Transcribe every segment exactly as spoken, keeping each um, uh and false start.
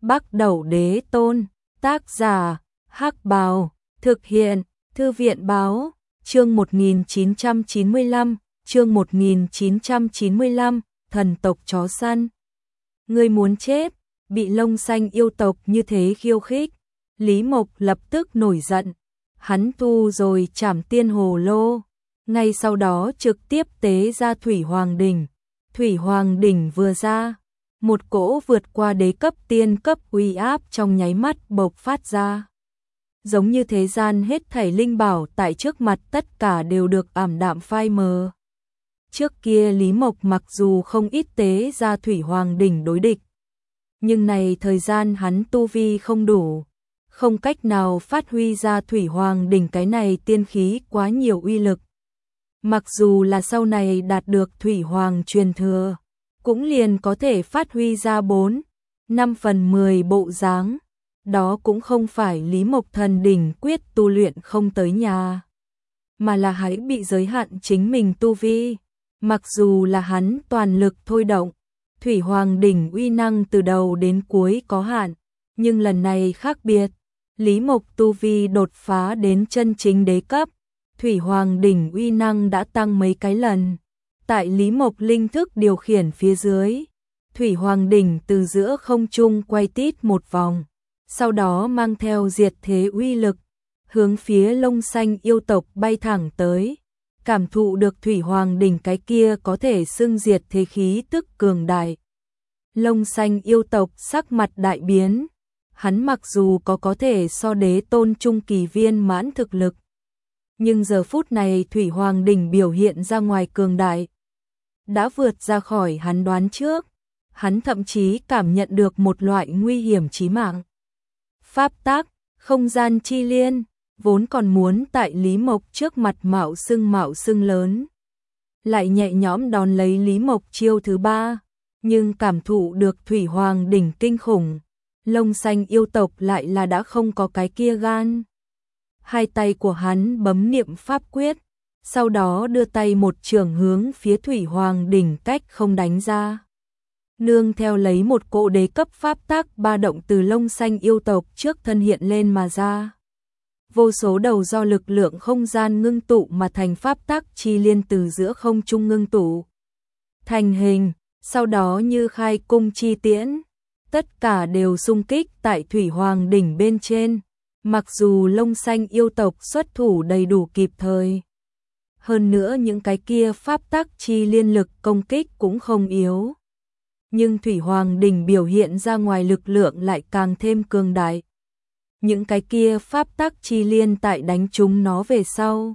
Bắc Đẩu Đế Tôn, tác giả, Hắc Bào, thực hiện, Thư viện Báo, chương một nghìn chín trăm chín mươi lăm, chương một nghìn chín trăm chín mươi lăm, thần tộc chó săn. Ngươi muốn chết, bị lông xanh yêu tộc như thế khiêu khích, Lý Mộc lập tức nổi giận, hắn thu rồi trảm tiên hồ lô, ngay sau đó trực tiếp tế ra Thủy Hoàng Đỉnh. Thủy Hoàng Đỉnh vừa ra, một cỗ vượt qua đế cấp tiên cấp uy áp trong nháy mắt bộc phát ra. Giống như thế gian hết thảy linh bảo tại trước mặt tất cả đều được ảm đạm phai mờ. Trước kia Lý Mộc mặc dù không ít tế ra Thủy Hoàng Đỉnh đối địch, nhưng này thời gian hắn tu vi không đủ, không cách nào phát huy ra Thủy Hoàng Đỉnh cái này tiên khí quá nhiều uy lực. Mặc dù là sau này đạt được Thủy Hoàng truyền thừa, cũng liền có thể phát huy ra bốn, năm phần mười bộ dáng. Đó cũng không phải Lý Mộc thần đỉnh quyết tu luyện không tới nhà, mà là hắn bị giới hạn chính mình tu vi. Mặc dù là hắn toàn lực thôi động, Thủy Hoàng Đỉnh uy năng từ đầu đến cuối có hạn, nhưng lần này khác biệt. Lý Mộc tu vi đột phá đến chân chính đế cấp, Thủy Hoàng Đỉnh uy năng đã tăng mấy cái lần. Tại Lý Mộc linh thức điều khiển phía dưới, Thủy Hoàng Đỉnh từ giữa không trung quay tít một vòng, sau đó mang theo diệt thế uy lực, hướng phía lông xanh yêu tộc bay thẳng tới. Cảm thụ được Thủy Hoàng Đỉnh cái kia có thể xưng diệt thế khí tức cường đại, lông xanh yêu tộc sắc mặt đại biến. Hắn mặc dù có có thể so đế tôn trung kỳ viên mãn thực lực, nhưng giờ phút này Thủy Hoàng Đỉnh biểu hiện ra ngoài cường đại, đã vượt ra khỏi hắn đoán trước. Hắn thậm chí cảm nhận được một loại nguy hiểm chí mạng. Pháp tác, không gian chi liên, vốn còn muốn tại Lý Mộc trước mặt mạo xưng mạo xưng lớn, lại nhẹ nhõm đón lấy Lý Mộc chiêu thứ ba, nhưng cảm thụ được Thủy Hoàng Đỉnh kinh khủng, lông xanh yêu tộc lại là đã không có cái kia gan. Hai tay của hắn bấm niệm pháp quyết, sau đó đưa tay một chưởng hướng phía Thủy Hoàng Đỉnh cách không đánh ra. Nương theo lấy một cỗ đế cấp pháp tác ba động từ lông xanh yêu tộc trước thân hiện lên mà ra. Vô số đầu do lực lượng không gian ngưng tụ mà thành pháp tác chi liên từ giữa không trung ngưng tụ thành hình, sau đó như khai cung chi tiễn, tất cả đều xung kích tại Thủy Hoàng Đỉnh bên trên. Mặc dù lông xanh yêu tộc xuất thủ đầy đủ kịp thời, hơn nữa những cái kia pháp tác chi liên lực công kích cũng không yếu, nhưng Thủy Hoàng Đỉnh biểu hiện ra ngoài lực lượng lại càng thêm cường đại. Những cái kia pháp tác chi liên tại đánh chúng nó về sau,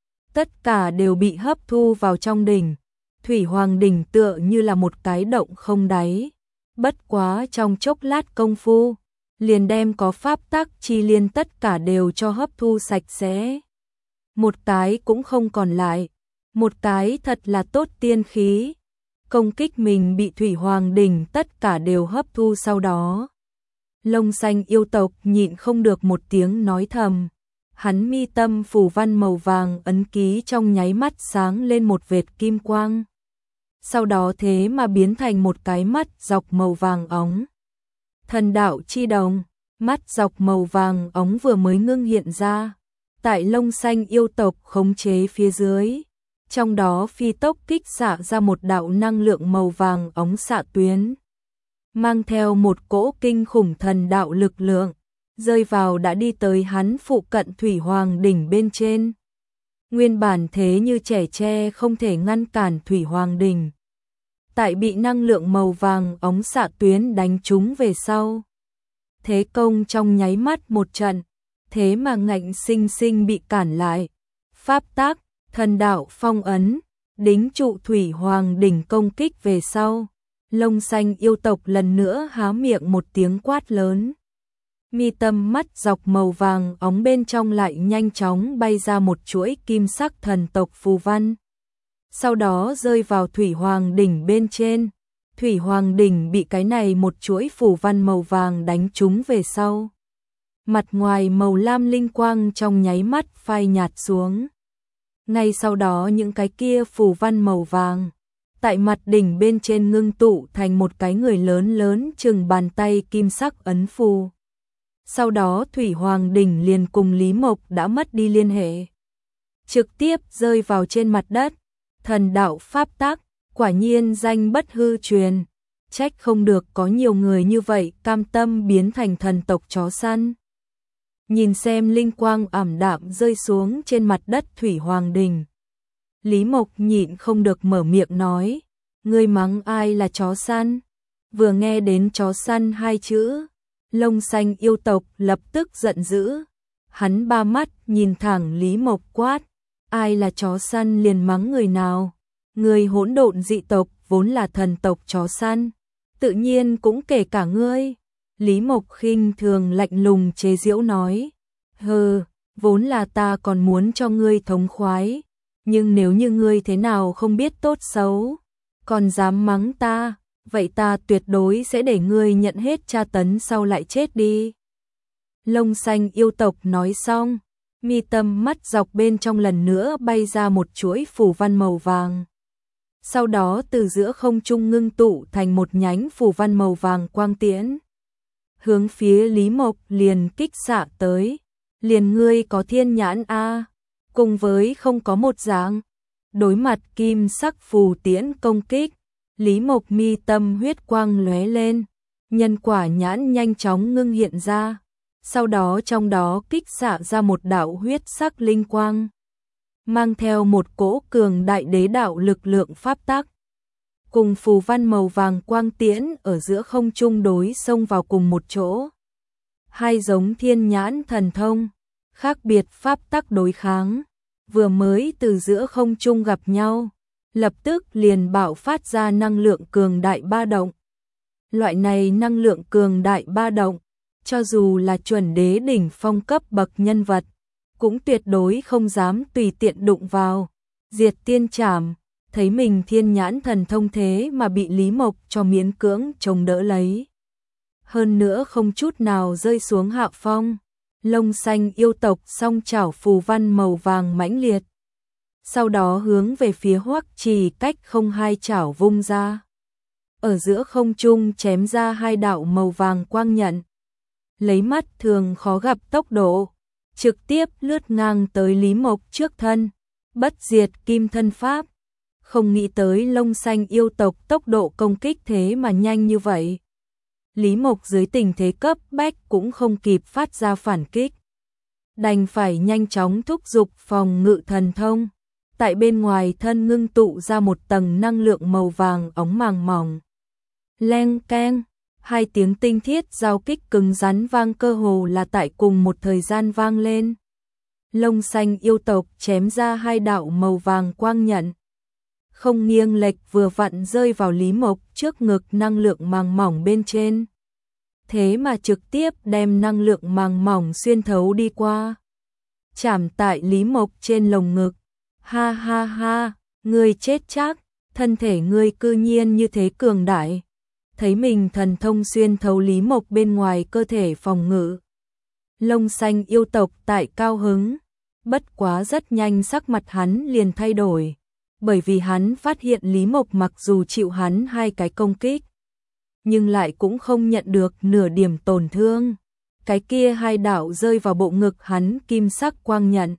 tất cả đều bị hấp thu vào trong đỉnh. Thủy Hoàng Đỉnh tựa như là một cái động không đáy, bất quá trong chốc lát công phu, liền đem có pháp tác chi liên tất cả đều cho hấp thu sạch sẽ. Một cái cũng không còn lại, một cái thật là tốt tiên khí. Công kích mình bị Thủy Hoàng Đỉnh tất cả đều hấp thu sau đó. Lông xanh yêu tộc nhịn không được một tiếng nói thầm. Hắn mi tâm phủ văn màu vàng ấn ký trong nháy mắt sáng lên một vệt kim quang. Sau đó thế mà biến thành một cái mắt dọc màu vàng óng. Thần đạo chi đồng, mắt dọc màu vàng óng vừa mới ngưng hiện ra. Tại lông xanh yêu tộc khống chế phía dưới, trong đó phi tốc kích xạ ra một đạo năng lượng màu vàng óng xạ tuyến, mang theo một cỗ kinh khủng thần đạo lực lượng, rơi vào đã đi tới hắn phụ cận Thủy Hoàng Đỉnh bên trên. Nguyên bản thế như trẻ tre không thể ngăn cản Thủy Hoàng Đỉnh, tại bị năng lượng màu vàng óng xạ tuyến đánh trúng về sau, thế công trong nháy mắt một trận, thế mà ngạnh sinh sinh bị cản lại. Pháp tác, thần đạo phong ấn, đính trụ Thủy Hoàng Đỉnh công kích về sau, lông xanh yêu tộc lần nữa há miệng một tiếng quát lớn. Mi tâm mắt dọc màu vàng óng bên trong lại nhanh chóng bay ra một chuỗi kim sắc thần tộc phù văn, sau đó rơi vào Thủy Hoàng Đỉnh bên trên. Thủy Hoàng Đỉnh bị cái này một chuỗi phù văn màu vàng đánh trúng về sau, mặt ngoài màu lam linh quang trong nháy mắt phai nhạt xuống. Ngay sau đó những cái kia phù văn màu vàng tại mặt đỉnh bên trên ngưng tụ thành một cái người lớn lớn chừng bàn tay kim sắc ấn phù. Sau đó Thủy Hoàng đỉnh liền cùng Lý Mộc đã mất đi liên hệ, trực tiếp rơi vào trên mặt đất. Thần đạo pháp tắc, quả nhiên danh bất hư truyền, trách không được có nhiều người như vậy cam tâm biến thành thần tộc chó săn. Nhìn xem linh quang ảm đạm rơi xuống trên mặt đất Thủy Hoàng đỉnh, Lý Mộc nhịn không được mở miệng nói, ngươi mắng ai là chó săn? Vừa nghe đến chó săn hai chữ, Lông Xanh yêu tộc lập tức giận dữ. Hắn ba mắt nhìn thẳng Lý Mộc quát, ai là chó săn liền mắng người nào? Người hỗn độn dị tộc vốn là thần tộc chó săn, tự nhiên cũng kể cả ngươi. Lý Mộc khinh thường lạnh lùng chế giễu nói, hừ, vốn là ta còn muốn cho ngươi thống khoái, nhưng nếu như ngươi thế nào không biết tốt xấu, còn dám mắng ta, vậy ta tuyệt đối sẽ để ngươi nhận hết tra tấn sau lại chết đi. Lông Xanh yêu tộc nói xong, mi tâm mắt dọc bên trong lần nữa bay ra một chuỗi phù văn màu vàng. Sau đó từ giữa không trung ngưng tụ thành một nhánh phù văn màu vàng quang tiễn, hướng phía Lý Mộc liền kích xạ tới. Liền ngươi có thiên nhãn a, cùng với không có một dạng. Đối mặt kim sắc phù tiễn công kích, Lý Mộc mi tâm huyết quang lóe lên, nhân quả nhãn nhanh chóng ngưng hiện ra, sau đó trong đó kích xạ ra một đạo huyết sắc linh quang, mang theo một cỗ cường đại đế đạo lực lượng pháp tắc, cùng phù văn màu vàng quang tiễn ở giữa không trung đối xông vào cùng một chỗ. Hai giống thiên nhãn thần thông, khác biệt pháp tắc đối kháng, vừa mới từ giữa không trung gặp nhau, lập tức liền bạo phát ra năng lượng cường đại ba động. Loại này năng lượng cường đại ba động, cho dù là chuẩn đế đỉnh phong cấp bậc nhân vật, cũng tuyệt đối không dám tùy tiện đụng vào. Diệt tiên trảm, thấy mình thiên nhãn thần thông thế mà bị Lý Mộc cho miễn cưỡng chống đỡ lấy, hơn nữa không chút nào rơi xuống hạ phong. Lông Xanh yêu tộc song chảo phù văn màu vàng mãnh liệt, sau đó hướng về phía Hoắc Trì cách không hai chảo vung ra, ở giữa không trung chém ra hai đạo màu vàng quang nhận, lấy mắt thường khó gặp tốc độ, trực tiếp lướt ngang tới Lý Mộc trước thân. Bất diệt kim thân pháp, không nghĩ tới Lông Xanh yêu tộc tốc độ công kích thế mà nhanh như vậy. Lý Mộc dưới tình thế cấp bách cũng không kịp phát ra phản kích, đành phải nhanh chóng thúc giục phòng ngự thần thông, tại bên ngoài thân ngưng tụ ra một tầng năng lượng màu vàng óng màng mỏng. Leng keng, hai tiếng tinh thiết giao kích cứng rắn vang cơ hồ là tại cùng một thời gian vang lên. Lông Xanh yêu tộc chém ra hai đạo màu vàng quang nhận, không nghiêng lệch vừa vặn rơi vào Lý Mộc trước ngực năng lượng màng mỏng bên trên. Thế mà trực tiếp đem năng lượng màng mỏng xuyên thấu đi qua, chạm tại Lý Mộc trên lồng ngực. Ha ha ha, ngươi chết chắc, thân thể ngươi cư nhiên như thế cường đại. Thấy mình thần thông xuyên thấu Lý Mộc bên ngoài cơ thể phòng ngự, Lông Xanh yêu tộc tại cao hứng, bất quá rất nhanh sắc mặt hắn liền thay đổi, bởi vì hắn phát hiện Lý Mộc mặc dù chịu hắn hai cái công kích, nhưng lại cũng không nhận được nửa điểm tổn thương. Cái kia hai đạo rơi vào bộ ngực hắn kim sắc quang nhận,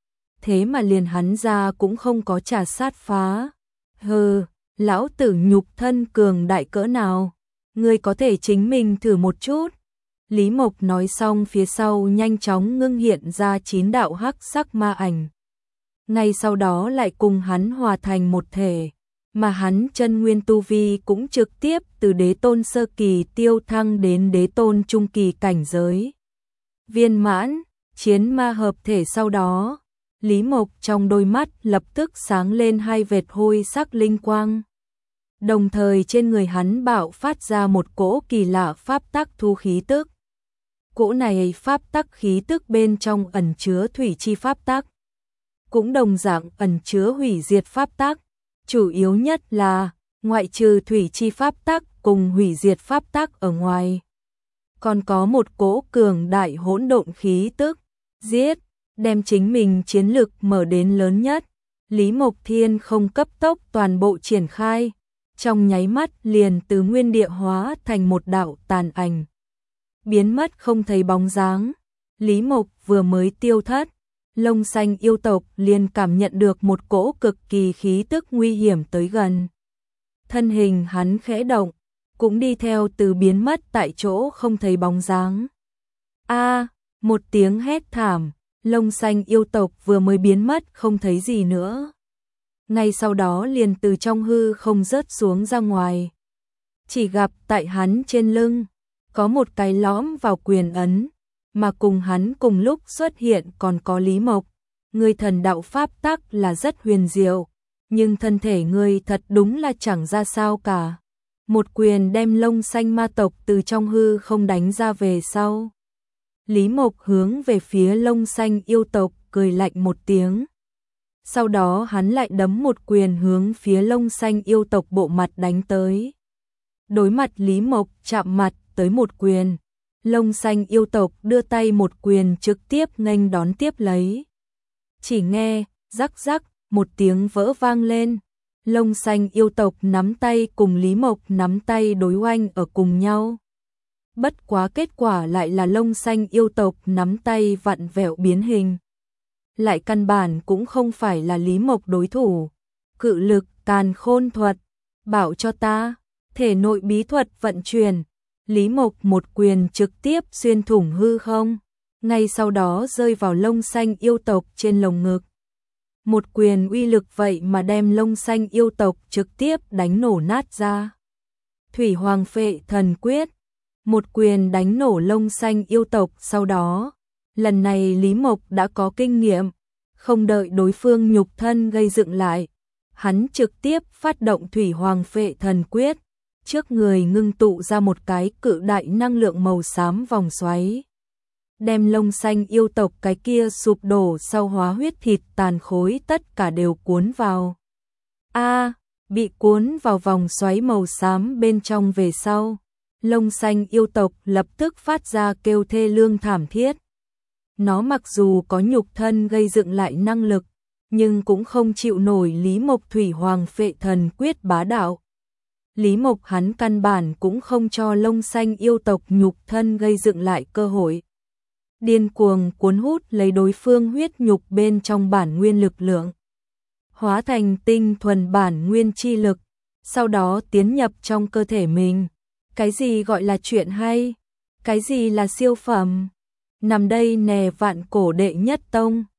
thế mà liền hắn ra cũng không có trả sát phá. Hừ, lão tử nhục thân cường đại cỡ nào, ngươi có thể chính mình thử một chút. Lý Mộc nói xong phía sau nhanh chóng ngưng hiện ra chín đạo hắc sắc ma ảnh, ngay sau đó lại cùng hắn hòa thành một thể, mà hắn chân nguyên tu vi cũng trực tiếp từ đế tôn sơ kỳ tiêu thăng đến đế tôn trung kỳ cảnh giới viên mãn. Chiến ma hợp thể sau đó, Lý Mộc trong đôi mắt lập tức sáng lên hai vệt hôi sắc linh quang, đồng thời trên người hắn bạo phát ra một cỗ kỳ lạ pháp tắc thu khí tức. Cỗ này pháp tắc khí tức bên trong ẩn chứa thủy chi pháp tắc, cũng đồng dạng ẩn chứa hủy diệt pháp tắc. Chủ yếu nhất là, ngoại trừ thủy chi pháp tắc cùng hủy diệt pháp tắc ở ngoài, còn có một cỗ cường đại hỗn độn khí tức, giết, đem chính mình chiến lực mở đến lớn nhất. Lý Mộc Thiên không cấp tốc toàn bộ triển khai, trong nháy mắt liền từ nguyên địa hóa thành một đạo tàn ảnh, biến mất không thấy bóng dáng. Lý Mộc vừa mới tiêu thất, Lông Xanh yêu tộc liền cảm nhận được một cỗ cực kỳ khí tức nguy hiểm tới gần. Thân hình hắn khẽ động, cũng đi theo từ biến mất tại chỗ không thấy bóng dáng. A, một tiếng hét thảm, Lông Xanh yêu tộc vừa mới biến mất không thấy gì nữa. Ngay sau đó liền từ trong hư không rớt xuống ra ngoài. Chỉ gặp tại hắn trên lưng có một cái lõm vào quyền ấn, mà cùng hắn cùng lúc xuất hiện còn có Lý Mộc. Người thần đạo pháp tắc là rất huyền diệu, nhưng thân thể người thật đúng là chẳng ra sao cả. Một quyền đem Lông Xanh ma tộc từ trong hư không đánh ra về sau. Lý Mộc hướng về phía Lông Xanh yêu tộc cười lạnh một tiếng. Sau đó hắn lại đấm một quyền hướng phía Lông Xanh yêu tộc bộ mặt đánh tới. Đối mặt Lý Mộc chạm mặt tới một quyền, Lông Xanh yêu tộc đưa tay một quyền trực tiếp nghênh đón tiếp lấy. Chỉ nghe rắc rắc một tiếng vỡ vang lên, Lông Xanh yêu tộc nắm tay cùng Lý Mộc nắm tay đối oanh ở cùng nhau. Bất quá kết quả lại là Lông Xanh yêu tộc nắm tay vặn vẹo biến hình. Lại căn bản cũng không phải là Lý Mộc đối thủ. Cự lực càn khôn thuật, bảo cho ta, thể nội bí thuật vận chuyển. Lý Mộc một quyền trực tiếp xuyên thủng hư không, ngay sau đó rơi vào Lông Xanh yêu tộc trên lồng ngực. Một quyền uy lực vậy mà đem Lông Xanh yêu tộc trực tiếp đánh nổ nát ra. Thủy Hoàng Phệ Thần Quyết, một quyền đánh nổ Lông Xanh yêu tộc. Sau đó, lần này Lý Mộc đã có kinh nghiệm, không đợi đối phương nhục thân gây dựng lại, hắn trực tiếp phát động Thủy Hoàng Phệ Thần Quyết, trước người ngưng tụ ra một cái cự đại năng lượng màu xám vòng xoáy, đem Lông Xanh yêu tộc cái kia sụp đổ sau hóa huyết thịt tàn khối tất cả đều cuốn vào. A, bị cuốn vào vòng xoáy màu xám bên trong về sau, Lông Xanh yêu tộc lập tức phát ra kêu thê lương thảm thiết. Nó mặc dù có nhục thân gây dựng lại năng lực, nhưng cũng không chịu nổi Lý Mộc Thủy Hoàng Phệ Thần Quyết bá đạo. Lý Mộc hắn căn bản cũng không cho Lông Xanh yêu tộc nhục thân gây dựng lại cơ hội. Điên cuồng cuốn hút lấy đối phương huyết nhục bên trong bản nguyên lực lượng, hóa thành tinh thuần bản nguyên chi lực, sau đó tiến nhập trong cơ thể mình. Cái gì gọi là chuyện hay? Cái gì là siêu phẩm? Nằm đây nè vạn cổ đệ nhất tông.